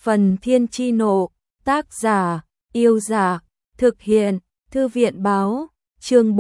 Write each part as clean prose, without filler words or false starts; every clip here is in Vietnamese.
Phần Thiên Chi Nộ, tác giả, Yêu Giả, thực hiện, Thư viện Báo, chương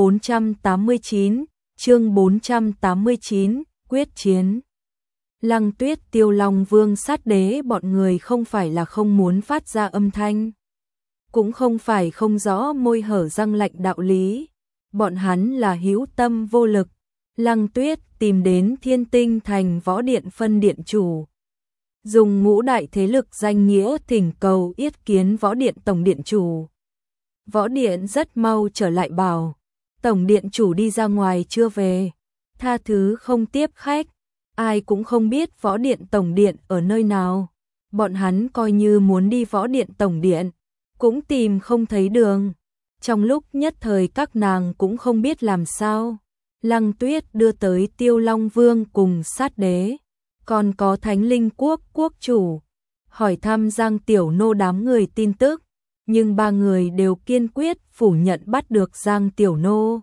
489, quyết chiến. Lăng Tuyết, Tiêu Long Vương, Sát Đế bọn người không phải là không muốn phát ra âm thanh, cũng không phải không rõ môi hở răng lạnh đạo lý, bọn hắn là hữu tâm vô lực. Lăng Tuyết tìm đến Thiên Tinh Thành Võ Điện phân điện chủ, dùng ngũ đại thế lực danh nghĩa thỉnh cầu yết kiến Võ Điện tổng điện chủ. Võ Điện rất mau trở lại bảo, tổng điện chủ đi ra ngoài chưa về, tha thứ không tiếp khách, ai cũng không biết Võ Điện tổng điện ở nơi nào. Bọn hắn coi như muốn đi Võ Điện tổng điện, cũng tìm không thấy đường. Trong lúc nhất thời các nàng cũng không biết làm sao. Lăng Tuyết đưa tới Tiêu Long Vương cùng Sát Đế, còn có Thánh Linh Quốc quốc chủ, hỏi thăm Giang Tiểu Nô đám người tin tức, nhưng ba người đều kiên quyết phủ nhận bắt được Giang Tiểu Nô.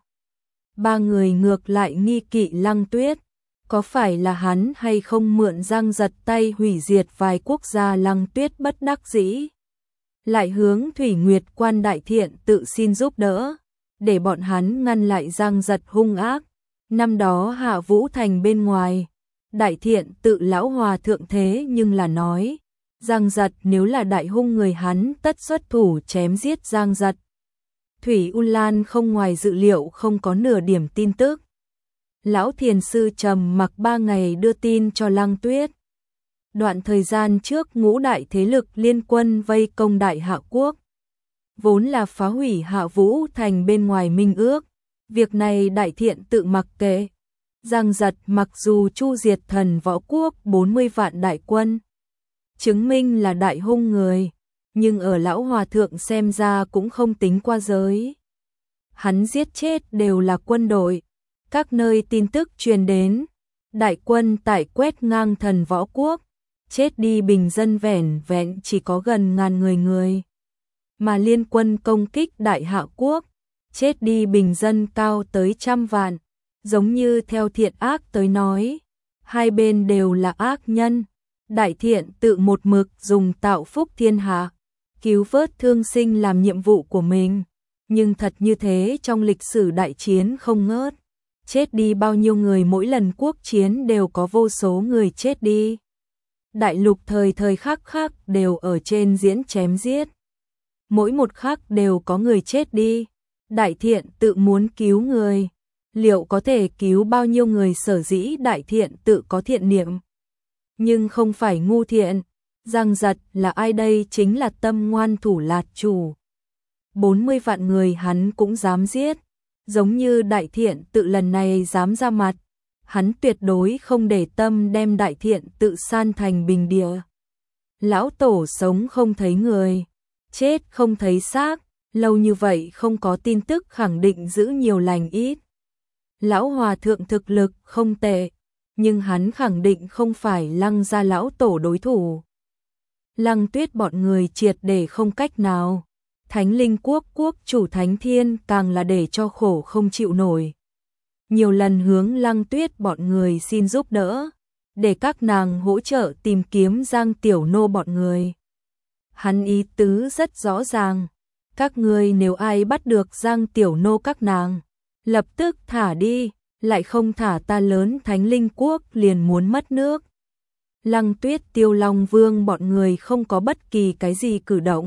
Ba người ngược lại nghi kỵ Lăng Tuyết, có phải là hắn hay không mượn Giang Giật tay hủy diệt vài quốc gia. Lăng Tuyết bất đắc dĩ, lại hướng Thủy Nguyệt Quan Đại Thiện tự xin giúp đỡ, để bọn hắn ngăn lại Giang Giật hung ác. Năm đó Hạ Vũ Thành bên ngoài, Đại Thiện tự lão hòa thượng thế nhưng là nói, Giang Giật nếu là đại hung người hắn tất xuất thủ chém giết Giang Giật. Thủy U Lan không ngoài dự liệu không có nửa điểm tin tức. Lão thiền sư trầm mặc 3 ngày đưa tin cho Lăng Tuyết. Đoạn thời gian trước ngũ đại thế lực liên quân vây công Đại Hạ Quốc, vốn là phá hủy Hạ Vũ Thành bên ngoài minh ước. Việc này Đại Thiện tự mặc kệ. Giang Giật mặc dù chu diệt Thần Võ Quốc 40 vạn đại quân, chứng minh là đại hung người, nhưng ở lão hòa thượng xem ra cũng không tính qua giới. Hắn giết chết đều là quân đội. Các nơi tin tức truyền đến, đại quân tại quét ngang Thần Võ Quốc, chết đi bình dân vẻn vẹn chỉ có gần ngàn người. Mà liên quân công kích Đại Hạ Quốc, chết đi bình dân cao tới trăm vạn. Giống như theo thiện ác tới nói, hai bên đều là ác nhân. Đại Thiện tự một mực dùng tạo phúc thiên hạ, cứu vớt thương sinh làm nhiệm vụ của mình, nhưng thật như thế trong lịch sử đại chiến không ngớt. Chết đi bao nhiêu người, mỗi lần quốc chiến đều có vô số người chết đi. Đại lục thời thời khắc khắc đều ở trên diễn chém giết, mỗi một khắc đều có người chết đi. Đại Thiện tự muốn cứu người, liệu có thể cứu bao nhiêu người? Sở dĩ Đại Thiện tự có thiện niệm, nhưng không phải ngu thiện. Giang Giật là ai đây? Chính là tâm ngoan thủ lạt chủ. 40 vạn người hắn cũng dám giết. Giống như Đại Thiện tự lần này dám ra mặt, hắn tuyệt đối không để tâm đem Đại Thiện tự san thành bình địa. Lão tổ sống không thấy người, chết không thấy xác, lâu như vậy không có tin tức khẳng định giữ nhiều lành ít. Lão hòa thượng thực lực không tệ, nhưng hắn khẳng định không phải Lăng gia lão tổ đối thủ. Lăng Tuyết bọn người triệt để không cách nào. Thánh Linh Quốc quốc chủ Thánh Thiên càng là để cho khổ không chịu nổi. Nhiều lần hướng Lăng Tuyết bọn người xin giúp đỡ, để các nàng hỗ trợ tìm kiếm Giang Tiểu Nô bọn người. Hắn ý tứ rất rõ ràng, các ngươi nếu ai bắt được Giang Tiểu Nô các nàng, lập tức thả đi, lại không thả ta lớn Thánh Linh Quốc liền muốn mất nước. Lăng Tuyết, Tiêu Long Vương bọn người không có bất kỳ cái gì cử động.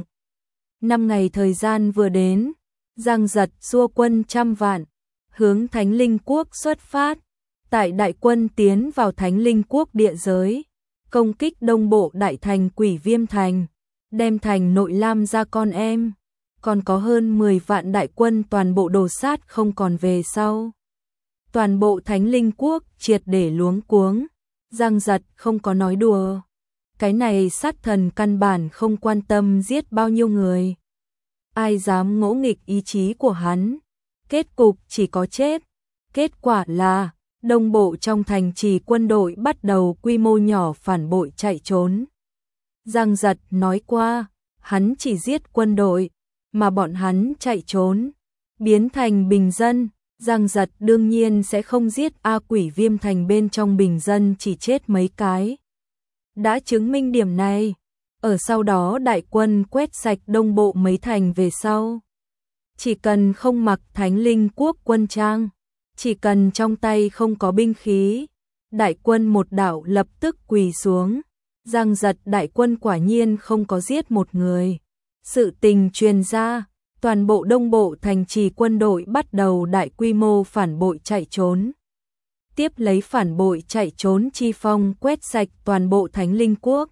5 ngày thời gian vừa đến, Giang Giật xua quân trăm vạn, hướng Thánh Linh Quốc xuất phát. Tại đại quân tiến vào Thánh Linh Quốc địa giới, công kích đông bộ đại thành Quỷ Viêm Thành, đem thành nội Lam ra con em, còn có hơn 10 vạn đại quân toàn bộ đồ sát không còn về sau. Toàn bộ Thánh Linh Quốc triệt để luống cuống. Giang Giật không có nói đùa. Cái này sát thần căn bản không quan tâm giết bao nhiêu người. Ai dám ngỗ nghịch ý chí của hắn, kết cục chỉ có chết. Kết quả là, đông bộ trong thành trì quân đội bắt đầu quy mô nhỏ phản bội chạy trốn. Giang Giật nói qua, hắn chỉ giết quân đội, mà bọn hắn chạy trốn, biến thành bình dân. Giang Giật đương nhiên sẽ không giết Quỷ Viêm Thành bên trong bình dân chỉ chết mấy cái. Đã chứng minh điểm này, Ở sau đó đại quân quét sạch đông bộ mấy thành về sau. Chỉ cần không mặc Thánh Linh Quốc quân trang, chỉ cần trong tay không có binh khí, đại quân một đảo lập tức quỳ xuống. Giang Giật đại quân quả nhiên không có giết một người. Sự tình truyền ra, toàn bộ đông bộ thành trì quân đội bắt đầu đại quy mô phản bội chạy trốn. Tiếp lấy phản bội chạy trốn chi phong quét sạch toàn bộ Thánh Linh Quốc.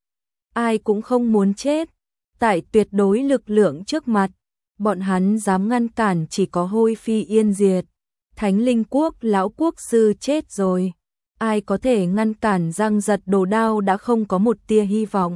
Ai cũng không muốn chết, tại tuyệt đối lực lượng trước mặt, bọn hắn dám ngăn cản chỉ có hôi phi yên diệt. Thánh Linh Quốc lão quốc sư chết rồi, ai có thể ngăn cản Giang Giật đồ đao đã không có một tia hy vọng.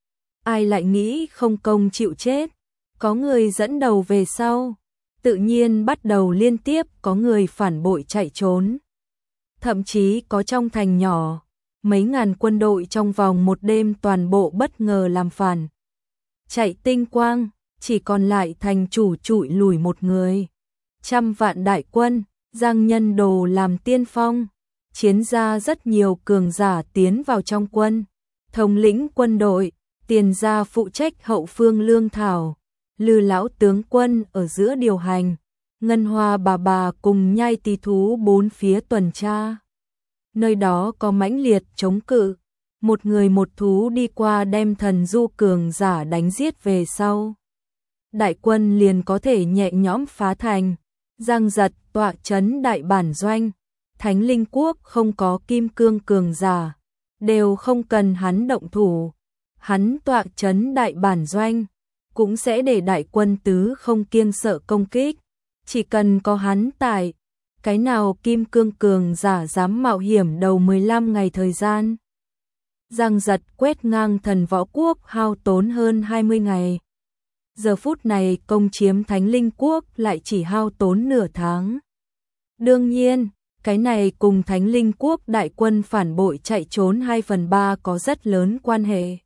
Ai lại nghĩ không công chịu chết, có người dẫn đầu về sau, tự nhiên bắt đầu liên tiếp có người phản bội chạy trốn. Thậm chí có trong thành nhỏ, mấy ngàn quân đội trong vòng một đêm toàn bộ bất ngờ làm phản. Chạy tinh quang, chỉ còn lại thành chủ trụi lùi một người. Trăm vạn đại quân, Giang Nhân Đồ làm tiên phong, chiến ra rất nhiều cường giả tiến vào trong quân. Thống lĩnh quân đội, Tiền Gia phụ trách hậu phương lương thảo, Lư lão tướng quân ở giữa điều hành, Ngân Hoa bà cùng Nhai Tỳ thú bốn phía tuần tra. Nơi đó có mãnh liệt chống cự, một người một thú đi qua đem thần du cường giả đánh giết về sau. Đại quân liền có thể nhẹ nhõm phá thành. Giang Giật tọa trấn đại bản doanh, Thánh Linh Quốc không có kim cương cường giả, đều không cần hắn động thủ. Hắn tọa trấn đại bản doanh, cũng sẽ để đại quân tứ không kiêng sợ công kích. Chỉ cần có hắn tại, cái nào kim cương cường giả dám mạo hiểm đầu 15 ngày thời gian. Giang Giật quét ngang thần võ quốc hao tốn hơn 20 ngày. Giờ phút này công chiếm Thánh Linh Quốc lại chỉ hao tốn nửa tháng. Đương nhiên, cái này cùng Thánh Linh Quốc đại quân phản bội chạy trốn 2/3 có rất lớn quan hệ.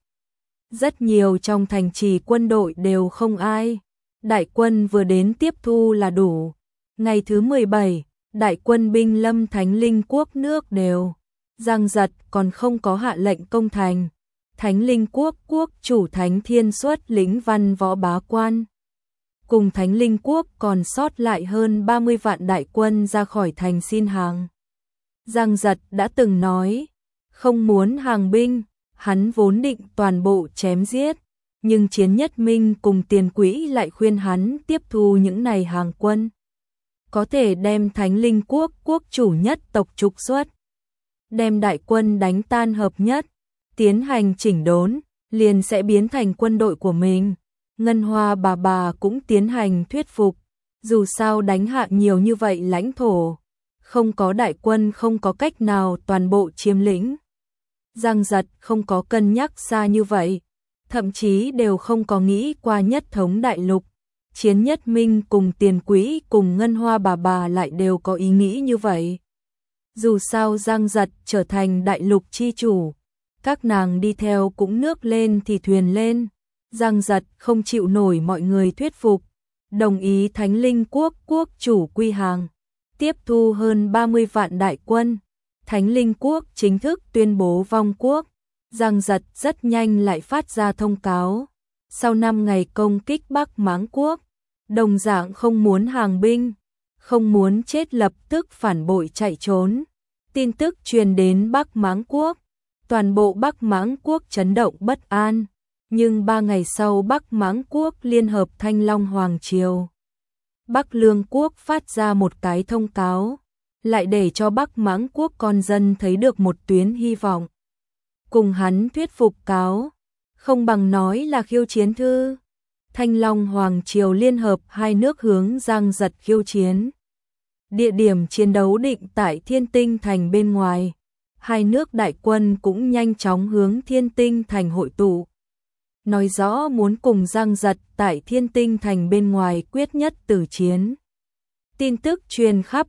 Rất nhiều trong thành trì quân đội đều không ai. Đại quân vừa đến tiếp thu là đủ. Ngày thứ 17, đại quân binh lâm Thánh Linh Quốc nước đều. Giang Giật còn không có hạ lệnh công thành. Thánh Linh Quốc quốc chủ Thánh Thiên xuất lĩnh văn võ bá quan. Cùng Thánh Linh Quốc còn sót lại hơn 30 vạn đại quân ra khỏi thành xin hàng. Giang Giật đã từng nói, không muốn hàng binh, hắn vốn định toàn bộ chém giết. Nhưng Chiến Nhất Minh cùng Tiền Quỹ lại khuyên hắn tiếp thu những này hàng quân. Có thể đem Thánh Linh Quốc quốc chủ nhất tộc trục xuất. Đem đại quân đánh tan hợp nhất, tiến hành chỉnh đốn, liền sẽ biến thành quân đội của mình. Ngân Hoa bà cũng tiến hành thuyết phục, dù sao đánh hạ nhiều như vậy lãnh thổ, không có đại quân không có cách nào toàn bộ chiếm lĩnh. Giang Giật không có cân nhắc xa như vậy, thậm chí đều không có nghĩ qua nhất thống đại lục. Chiến Nhất Minh cùng Tiền Quỹ cùng Ngân Hoa bà lại đều có ý nghĩ như vậy. Dù sao Giang Giật trở thành đại lục chi chủ, các nàng đi theo cũng nước lên thì thuyền lên. Giang Giật không chịu nổi mọi người thuyết phục, đồng ý Thánh Linh Quốc quốc chủ quy hàng, tiếp thu hơn 30 vạn đại quân. Thánh Linh Quốc chính thức tuyên bố vong quốc. Giang Giật rất nhanh lại phát ra thông cáo. Sau 5 ngày công kích Bắc Mãng Quốc, đồng dạng không muốn hàng binh, không muốn chết lập tức phản bội chạy trốn. Tin tức truyền đến Bắc Mãng Quốc, toàn bộ Bắc Mãng Quốc chấn động bất an. Nhưng 3 ngày sau Bắc Mãng Quốc liên hợp Thanh Long Hoàng Triều. Bắc Lương Quốc phát ra một cái thông cáo, lại để cho Bắc Mãng Quốc con dân thấy được một tuyến hy vọng. Cùng hắn thuyết phục cáo, không bằng nói là khiêu chiến thư. Thanh Long Hoàng Triều liên hợp hai nước hướng Giang Giật khiêu chiến. Địa điểm chiến đấu định tại Thiên Tinh Thành bên ngoài. Hai nước đại quân cũng nhanh chóng hướng Thiên Tinh Thành hội tụ. Nói rõ muốn cùng Giang Giật tại Thiên Tinh Thành bên ngoài quyết nhất tử chiến. Tin tức truyền khắp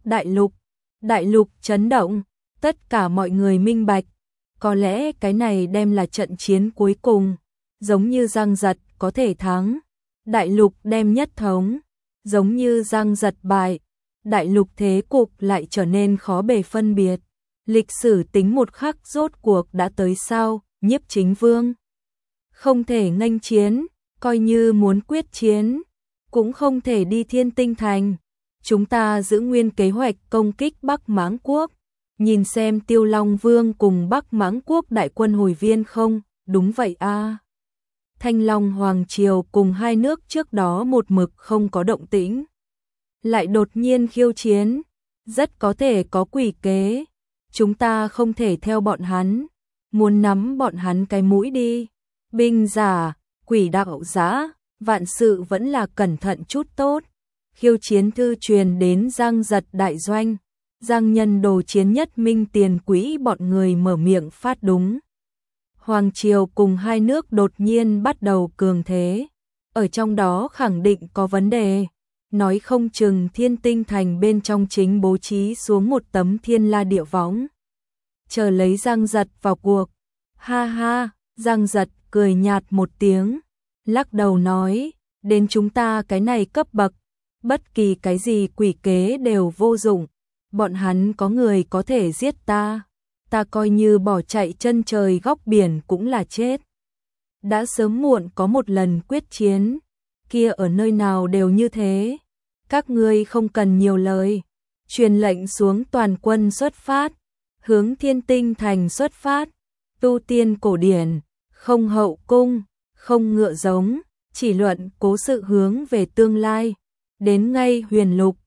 đại lục chấn động, tất cả mọi người minh bạch. Có lẽ cái này đem là trận chiến cuối cùng, giống như Giang Giật có thể thắng, đại lục đem nhất thống, giống như Giang Giật bại, đại lục thế cục lại trở nên khó bề phân biệt. Lịch sử tính một khắc rốt cuộc đã tới sao, Nhiếp Chính Vương không thể nghênh chiến, coi như muốn quyết chiến, cũng không thể đi Thiên Tinh Thành. Chúng ta giữ nguyên kế hoạch công kích Bắc Mãng Quốc, nhìn xem Tiêu Long Vương cùng Bắc Mãng Quốc đại quân hồi viên không? Đúng vậy a. Thanh Long Hoàng Triều cùng hai nước trước đó một mực không có động tĩnh, lại đột nhiên khiêu chiến, rất có thể có quỷ kế. Chúng ta không thể theo bọn hắn, muốn nắm bọn hắn cái mũi đi. Binh giả, quỷ đạo giả, vạn sự vẫn là cẩn thận chút tốt. Khiêu chiến thư truyền đến Giang Giật đại doanh, Giang Nhân Đồ Chiến Nhất Minh Tiền Quỹ bọn người mở miệng phát đúng. Hoàng Triều cùng hai nước đột nhiên bắt đầu cường thế, ở trong đó khẳng định có vấn đề, nói không chừng Thiên Tinh Thành bên trong chính bố trí xuống một tấm thiên la địa võng, chờ lấy Giang Giật vào cuộc. Ha ha, Giang Giật cười nhạt một tiếng, lắc đầu nói, đến chúng ta cái này cấp bậc, bất kỳ cái gì quỷ kế đều vô dụng, bọn hắn có người có thể giết ta, ta coi như bỏ chạy chân trời góc biển cũng là chết. Đã sớm muộn có một lần quyết chiến, kia ở nơi nào đều như thế, các ngươi không cần nhiều lời, truyền lệnh xuống toàn quân xuất phát, hướng Thiên Tinh Thành xuất phát, tu tiên cổ điển, không hậu cung, không ngựa giống, chỉ luận cố sự hướng về tương lai, đến ngay Huyền Lục,